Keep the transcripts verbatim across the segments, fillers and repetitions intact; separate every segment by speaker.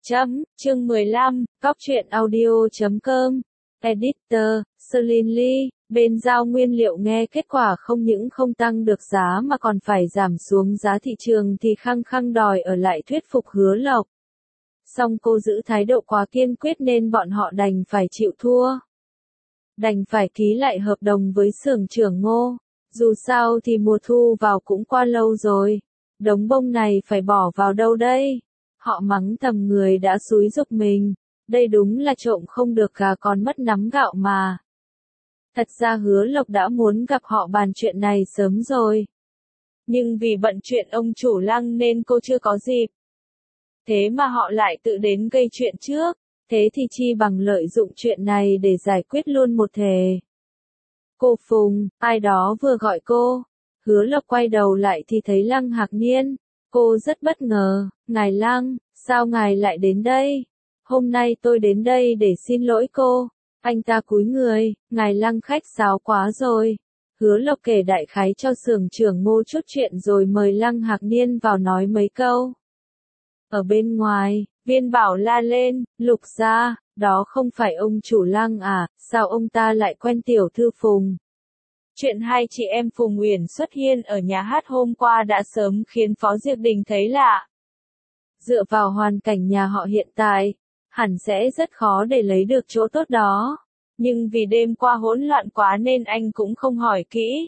Speaker 1: Chấm, chương mười lăm, Cóc truyện audio chấm com, Editor, Selin Lee, bên giao nguyên liệu nghe kết quả không những không tăng được giá mà còn phải giảm xuống giá thị trường thì khăng khăng đòi ở lại thuyết phục Hứa Lộc. Song cô giữ thái độ quá kiên quyết nên bọn họ đành phải chịu thua. Đành phải ký lại hợp đồng với xưởng trưởng Ngô. Dù sao thì mùa thu vào cũng qua lâu rồi. Đống bông này phải bỏ vào đâu đây? Họ mắng thầm người đã xúi giục mình. Đây đúng là trộm không được gà còn mất nắm gạo mà. Thật ra Hứa Lộc đã muốn gặp họ bàn chuyện này sớm rồi. Nhưng vì bận chuyện ông chủ Lăng nên cô chưa có dịp. Thế mà họ lại tự đến gây chuyện trước. Thế thì chi bằng lợi dụng chuyện này để giải quyết luôn một thể. Cô Phùng, ai đó vừa gọi cô. Hứa Lộc quay đầu lại thì thấy Lăng Hạc Niên. Cô rất bất ngờ, ngài Lăng, sao ngài lại đến đây? Hôm nay tôi đến đây để xin lỗi cô. Anh ta cúi người, ngài Lăng khách sáo quá rồi. Hứa Lộc kể đại khái cho xưởng trưởng Ngô chút chuyện rồi mời Lăng Hạc Niên vào nói mấy câu. Ở bên ngoài, Viên Bảo la lên, Lục gia, đó không phải ông chủ Lăng à, sao ông ta lại quen tiểu thư Phùng? Chuyện hai chị em Phùng Uyển xuất hiện ở nhà hát hôm qua đã sớm khiến Phó Diệp Đình thấy lạ. Dựa vào hoàn cảnh nhà họ hiện tại, hẳn sẽ rất khó để lấy được chỗ tốt đó. Nhưng vì đêm qua hỗn loạn quá nên anh cũng không hỏi kỹ.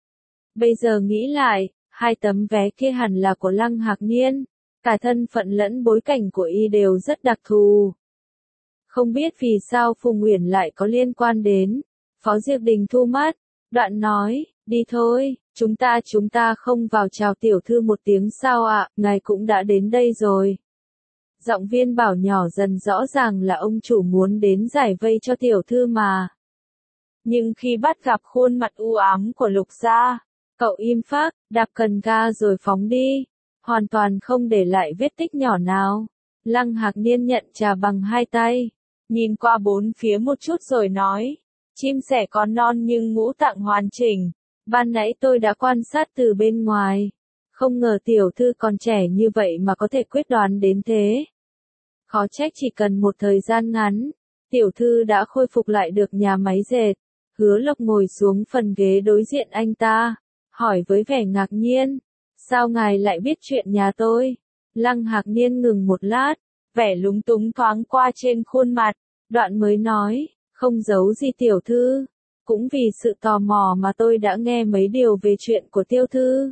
Speaker 1: Bây giờ nghĩ lại, hai tấm vé kia hẳn là của Lăng Hạc Niên. Cả thân phận lẫn bối cảnh của y đều rất đặc thù. Không biết vì sao Phùng Uyển lại có liên quan đến. Phó Diệp Đình thu mắt, đoạn nói, đi thôi, chúng ta chúng ta không vào chào tiểu thư một tiếng sao ạ, ngài cũng đã đến đây rồi. Giọng Viên Bảo nhỏ dần rõ ràng là ông chủ muốn đến giải vây cho tiểu thư mà. Nhưng khi bắt gặp khuôn mặt u ám của Lục gia, cậu im phác, đạp cần ga rồi phóng đi. Hoàn toàn không để lại vết tích nhỏ nào. Lăng Hạc Niên nhận trà bằng hai tay. Nhìn qua bốn phía một chút rồi nói. Chim sẻ còn non nhưng ngũ tạng hoàn chỉnh. Ban nãy tôi đã quan sát từ bên ngoài. Không ngờ tiểu thư còn trẻ như vậy mà có thể quyết đoán đến thế. Khó trách chỉ cần một thời gian ngắn. Tiểu thư đã khôi phục lại được nhà máy dệt. Hứa Lộc ngồi xuống phần ghế đối diện anh ta. Hỏi với vẻ ngạc nhiên. Sao ngài lại biết chuyện nhà tôi? Lăng Hạc Niên ngừng một lát, vẻ lúng túng thoáng qua trên khuôn mặt, đoạn mới nói, không giấu gì tiểu thư. Cũng vì sự tò mò mà tôi đã nghe mấy điều về chuyện của tiểu thư.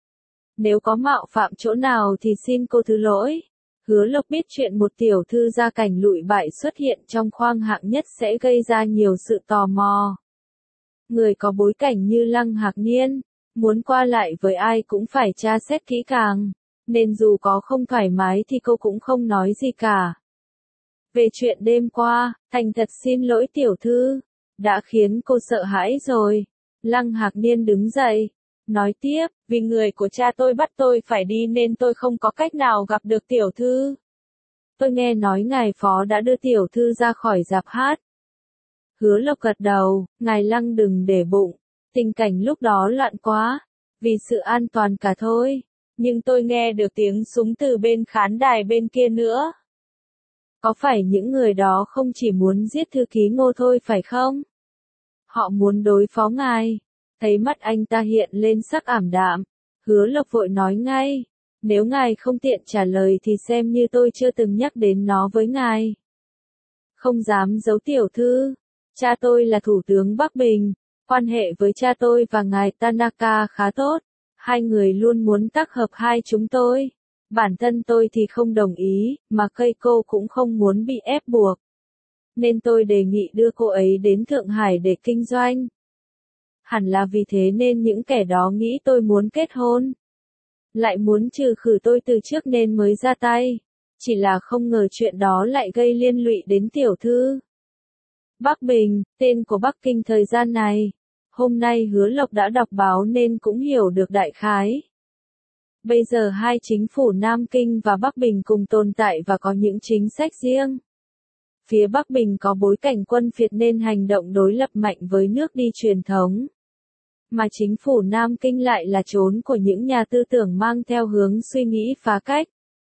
Speaker 1: Nếu có mạo phạm chỗ nào thì xin cô thứ lỗi. Hứa Lộc biết chuyện một tiểu thư gia cảnh lụi bại xuất hiện trong khoang hạng nhất sẽ gây ra nhiều sự tò mò. Người có bối cảnh như Lăng Hạc Niên, muốn qua lại với ai cũng phải tra xét kỹ càng, nên dù có không thoải mái thì cô cũng không nói gì cả. Về chuyện đêm qua, thành thật xin lỗi tiểu thư, đã khiến cô sợ hãi rồi. Lăng Hạc Niên đứng dậy, nói tiếp, vì người của cha tôi bắt tôi phải đi nên tôi không có cách nào gặp được tiểu thư. Tôi nghe nói ngài phó đã đưa tiểu thư ra khỏi rạp hát. Hứa Lộc gật đầu, ngài Lăng đừng để bụng. Tình cảnh lúc đó loạn quá, vì sự an toàn cả thôi, nhưng tôi nghe được tiếng súng từ bên khán đài bên kia nữa. Có phải những người đó không chỉ muốn giết thư ký Ngô thôi phải không? Họ muốn đối phó ngài. Thấy mắt anh ta hiện lên sắc ảm đạm, Hứa Lộc vội nói ngay, nếu ngài không tiện trả lời thì xem như tôi chưa từng nhắc đến nó với ngài. Không dám giấu tiểu thư, cha tôi là thủ tướng Bắc Bình. Quan hệ với cha tôi và ngài Tanaka khá tốt, hai người luôn muốn tác hợp hai chúng tôi. Bản thân tôi thì không đồng ý, mà Keiko cũng không muốn bị ép buộc. Nên tôi đề nghị đưa cô ấy đến Thượng Hải để kinh doanh. Hẳn là vì thế nên những kẻ đó nghĩ tôi muốn kết hôn. Lại muốn trừ khử tôi từ trước nên mới ra tay. Chỉ là không ngờ chuyện đó lại gây liên lụy đến tiểu thư. Bắc Bình, tên của Bắc Kinh thời gian này. Hôm nay Hứa Lộc đã đọc báo nên cũng hiểu được đại khái. Bây giờ hai chính phủ Nam Kinh và Bắc Bình cùng tồn tại và có những chính sách riêng. Phía Bắc Bình có bối cảnh quân phiệt nên hành động đối lập mạnh với nước đi truyền thống. Mà chính phủ Nam Kinh lại là chốn của những nhà tư tưởng mang theo hướng suy nghĩ phá cách.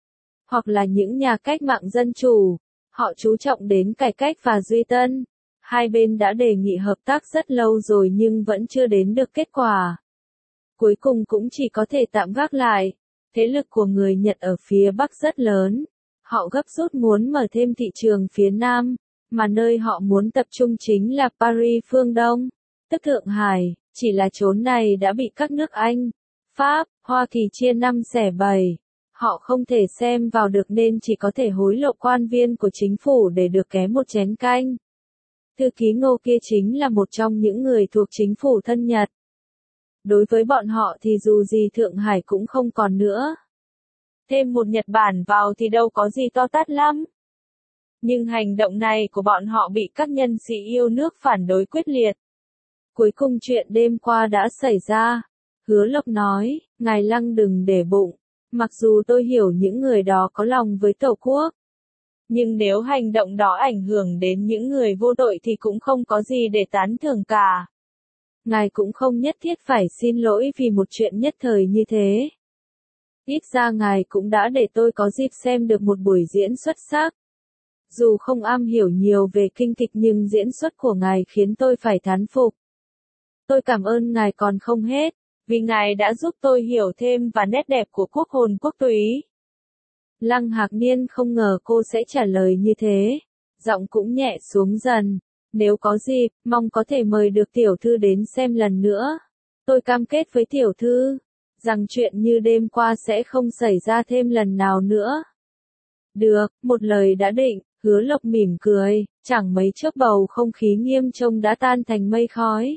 Speaker 1: hoặc là những nhà cách mạng dân chủ. Họ chú trọng đến cải cách và duy tân. Hai bên đã đề nghị hợp tác rất lâu rồi nhưng vẫn chưa đến được kết quả. Cuối cùng cũng chỉ có thể tạm gác lại. Thế lực của người Nhật ở phía Bắc rất lớn. Họ gấp rút muốn mở thêm thị trường phía Nam, mà nơi họ muốn tập trung chính là Paris phương Đông, tức Thượng Hải. Chỉ là chốn này đã bị các nước Anh, Pháp, Hoa Kỳ chia năm xẻ bảy. Họ không thể xem vào được nên chỉ có thể hối lộ quan viên của chính phủ để được ké một chén canh. Thư ký Ngô kia chính là một trong những người thuộc chính phủ thân Nhật. Đối với bọn họ thì dù gì Thượng Hải cũng không còn nữa. Thêm một Nhật Bản vào thì đâu có gì to tát lắm. Nhưng hành động này của bọn họ bị các nhân sĩ yêu nước phản đối quyết liệt. Cuối cùng chuyện đêm qua đã xảy ra. Hứa Lộc nói, ngài Lăng đừng để bụng. Mặc dù tôi hiểu những người đó có lòng với Tổ quốc. Nhưng nếu hành động đó ảnh hưởng đến những người vô tội thì cũng không có gì để tán thưởng cả. Ngài cũng không nhất thiết phải xin lỗi vì một chuyện nhất thời như thế. Ít ra ngài cũng đã để tôi có dịp xem được một buổi diễn xuất sắc. Dù không am hiểu nhiều về kinh kịch nhưng diễn xuất của ngài khiến tôi phải thán phục. Tôi cảm ơn ngài còn không hết, vì ngài đã giúp tôi hiểu thêm và nét đẹp của quốc hồn quốc túy. Lăng Hạc Niên không ngờ cô sẽ trả lời như thế, giọng cũng nhẹ xuống dần. Nếu có dịp, mong có thể mời được tiểu thư đến xem lần nữa. Tôi cam kết với tiểu thư, rằng chuyện như đêm qua sẽ không xảy ra thêm lần nào nữa. Được, một lời đã định, Hứa Lộc mỉm cười, chẳng mấy chốc bầu không khí nghiêm trông đã tan thành mây khói.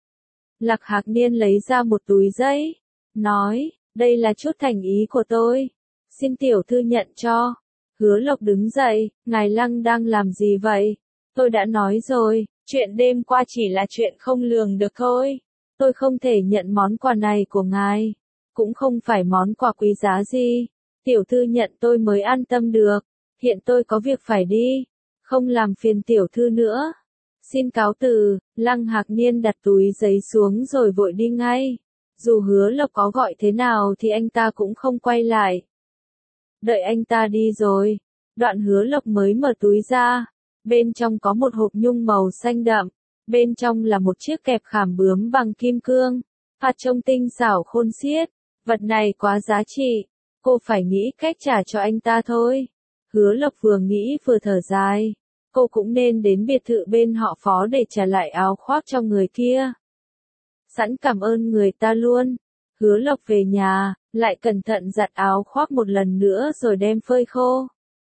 Speaker 1: Lạc Hạc Niên lấy ra một túi giấy, nói, đây là chút thành ý của tôi. Xin tiểu thư nhận cho. Hứa Lộc đứng dậy, ngài Lăng đang làm gì vậy? Tôi đã nói rồi, chuyện đêm qua chỉ là chuyện không lường được thôi. Tôi không thể nhận món quà này của ngài. Cũng không phải món quà quý giá gì. Tiểu thư nhận tôi mới an tâm được. Hiện tôi có việc phải đi. Không làm phiền tiểu thư nữa. Xin cáo từ. Lăng Hạc Niên đặt túi giấy xuống rồi vội đi ngay. Dù Hứa Lộc có gọi thế nào thì anh ta cũng không quay lại. Đợi anh ta đi rồi. Đoạn Hứa Lộc mới mở túi ra. Bên trong có một hộp nhung màu xanh đậm. Bên trong là một chiếc kẹp khảm bướm bằng kim cương. Hạt trông tinh xảo khôn xiết. Vật này quá giá trị. Cô phải nghĩ cách trả cho anh ta thôi. Hứa Lộc vừa nghĩ vừa thở dài. Cô cũng nên đến biệt thự bên họ Phó để trả lại áo khoác cho người kia. Sẵn cảm ơn người ta luôn. Hứa Lộc về nhà, lại cẩn thận giặt áo khoác một lần nữa rồi đem phơi khô.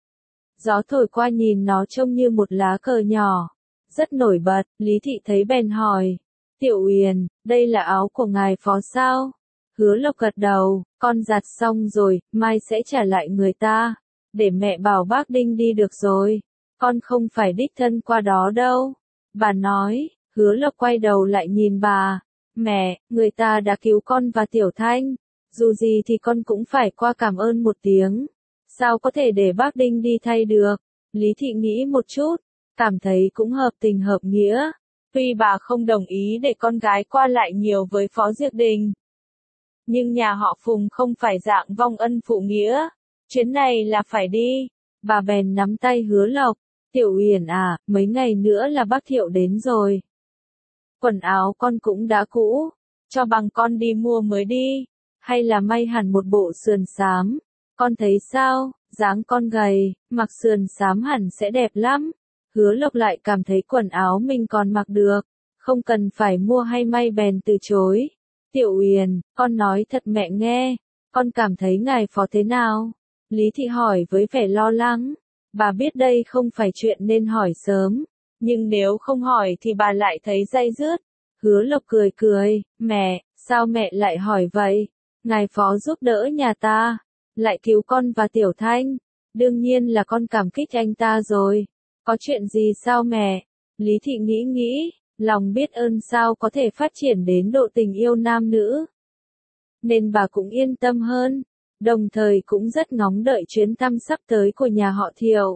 Speaker 1: Gió thổi qua nhìn nó trông như một lá cờ nhỏ. Rất nổi bật, Lý Thị thấy bèn hỏi. Tiểu Uyển, đây là áo của ngài Phó sao? Hứa Lộc gật đầu, con giặt xong rồi, mai sẽ trả lại người ta. Để mẹ bảo bác Đinh đi được rồi. Con không phải đích thân qua đó đâu. Bà nói, Hứa Lộc quay đầu lại nhìn bà. Mẹ, người ta đã cứu con và Tiểu Thanh. Dù gì thì con cũng phải qua cảm ơn một tiếng. Sao có thể để bác Đinh đi thay được? Lý Thị nghĩ một chút, cảm thấy cũng hợp tình hợp nghĩa. Tuy bà không đồng ý để con gái qua lại nhiều với Phó Diệp Đình. Nhưng nhà họ Phùng không phải dạng vong ân phụ nghĩa. Chuyến này là phải đi. Bà bèn nắm tay Hứa Lộc. Tiểu Uyển à, mấy ngày nữa là bác Thiệu đến rồi. Quần áo con cũng đã cũ. Cho bằng con đi mua mới đi. Hay là may hẳn một bộ sườn xám. Con thấy sao, dáng con gầy, mặc sườn xám hẳn sẽ đẹp lắm. Hứa Lộc lại cảm thấy quần áo mình còn mặc được. Không cần phải mua hay may bèn từ chối. Tiểu Uyển, con nói thật mẹ nghe. Con cảm thấy ngài Phó thế nào? Lý Thị hỏi với vẻ lo lắng. Bà biết đây không phải chuyện nên hỏi sớm. Nhưng nếu không hỏi thì bà lại thấy day dứt. Hứa Lộc cười cười. Mẹ, sao mẹ lại hỏi vậy? Ngài Phó giúp đỡ nhà ta. Lại cứu con và Tiểu Thanh. Đương nhiên là con cảm kích anh ta rồi. Có chuyện gì sao mẹ? Lý Thị nghĩ nghĩ. Lòng biết ơn sao có thể phát triển đến độ tình yêu nam nữ. Nên bà cũng yên tâm hơn. Đồng thời cũng rất ngóng đợi chuyến thăm sắp tới của nhà họ Thiệu.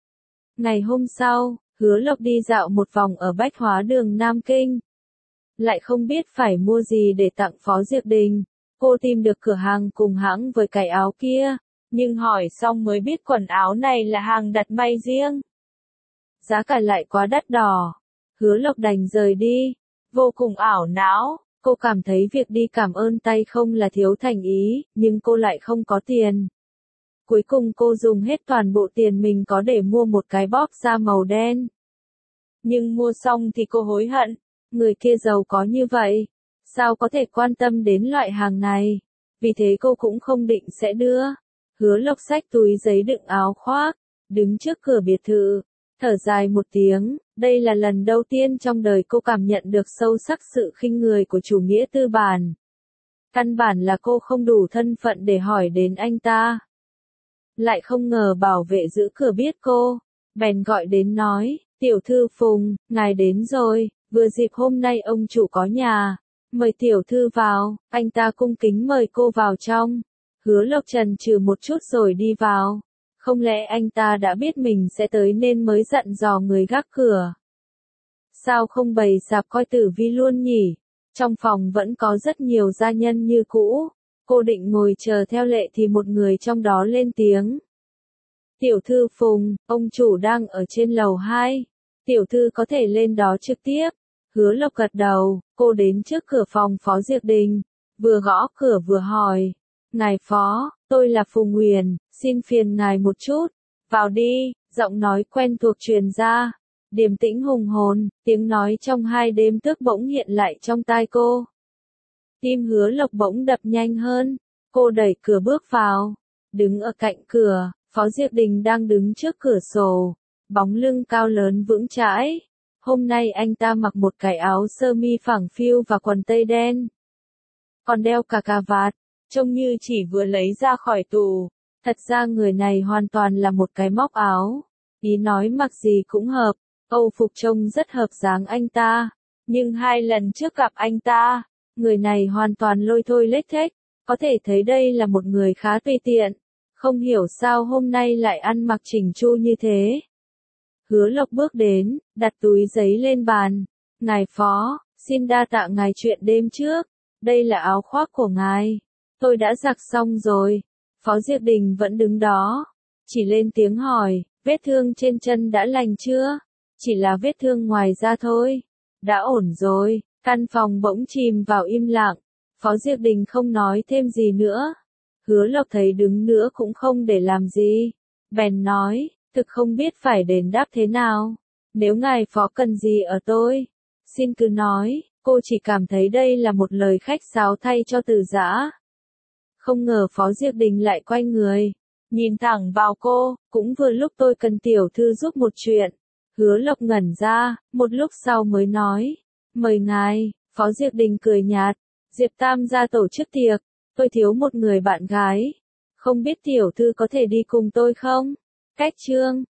Speaker 1: Ngày hôm sau, Hứa Lộc đi dạo một vòng ở Bách Hóa đường Nam Kinh. Lại không biết phải mua gì để tặng Phó Diệp Đình. Cô tìm được cửa hàng cùng hãng với cái áo kia. Nhưng hỏi xong mới biết quần áo này là hàng đặt may riêng. Giá cả lại quá đắt đỏ. Hứa Lộc đành rời đi. Vô cùng ảo não, cô cảm thấy việc đi cảm ơn tay không là thiếu thành ý, nhưng cô lại không có tiền. Cuối cùng cô dùng hết toàn bộ tiền mình có để mua một cái bóp da màu đen. Nhưng mua xong thì cô hối hận, người kia giàu có như vậy, sao có thể quan tâm đến loại hàng này, vì thế cô cũng không định sẽ đưa. Hứa Lộc xách túi giấy đựng áo khoác, đứng trước cửa biệt thự, thở dài một tiếng, đây là lần đầu tiên trong đời cô cảm nhận được sâu sắc sự khinh người của chủ nghĩa tư bản. Căn bản là cô không đủ thân phận để hỏi đến anh ta. Lại không ngờ bảo vệ giữ cửa biết cô, bèn gọi đến nói, tiểu thư Phùng, ngài đến rồi, vừa dịp hôm nay ông chủ có nhà, mời tiểu thư vào, anh ta cung kính mời cô vào trong. Hứa Lộc chần chừ một chút rồi đi vào. Không lẽ anh ta đã biết mình sẽ tới nên mới dặn dò người gác cửa? Sao không bày sạp coi tử vi luôn nhỉ? Trong phòng vẫn có rất nhiều gia nhân như cũ. Cô định ngồi chờ theo lệ thì một người trong đó lên tiếng. Tiểu thư Phùng, ông chủ đang ở trên lầu hai. Tiểu thư có thể lên đó trực tiếp. Hứa Lộc gật đầu, cô đến trước cửa phòng Phó Diệp Đình. Vừa gõ cửa vừa hỏi. Ngài Phó, tôi là Phùng Huyền, xin phiền ngài một chút. Vào đi, giọng nói quen thuộc truyền ra. Điềm tĩnh hùng hồn, tiếng nói trong hai đêm tước bỗng hiện lại trong tai cô. Tim Hứa Lộc bỗng đập nhanh hơn. Cô đẩy cửa bước vào. Đứng ở cạnh cửa, Phó Diệp Đình đang đứng trước cửa sổ. Bóng lưng cao lớn vững chãi. Hôm nay anh ta mặc một cái áo sơ mi phẳng phiu và quần tây đen. Còn đeo cả cà vạt, trông như chỉ vừa lấy ra khỏi tù. Thật ra người này hoàn toàn là một cái móc áo. Ý nói mặc gì cũng hợp. Âu phục trông rất hợp dáng anh ta. Nhưng hai lần trước gặp anh ta, người này hoàn toàn lôi thôi lếch thếch. Có thể thấy đây là một người khá tùy tiện. Không hiểu sao hôm nay lại ăn mặc chỉnh chu như thế. Hứa Lộc bước đến, đặt túi giấy lên bàn. Ngài Phó, xin đa tạ ngài chuyện đêm trước. Đây là áo khoác của ngài. Tôi đã giặt xong rồi. Phó Diệp Đình vẫn đứng đó. Chỉ lên tiếng hỏi, vết thương trên chân đã lành chưa? Chỉ là vết thương ngoài da thôi. Đã ổn rồi. Căn phòng bỗng chìm vào im lặng. Phó Diệp Đình không nói thêm gì nữa. Hứa Lộc thấy đứng nữa cũng không để làm gì. Bèn nói, thực không biết phải đền đáp thế nào. Nếu ngài Phó cần gì ở tôi, xin cứ nói. Cô chỉ cảm thấy đây là một lời khách sáo thay cho từ giã. Không ngờ Phó Diệp Đình lại quay người, nhìn thẳng vào cô, cũng vừa lúc tôi cần tiểu thư giúp một chuyện. Hứa Lộc ngẩn ra, một lúc sau mới nói, mời ngài. Phó Diệp Đình cười nhạt, Diệp Tam gia tổ chức tiệc, tôi thiếu một người bạn gái. Không biết tiểu thư có thể đi cùng tôi không? Cách chương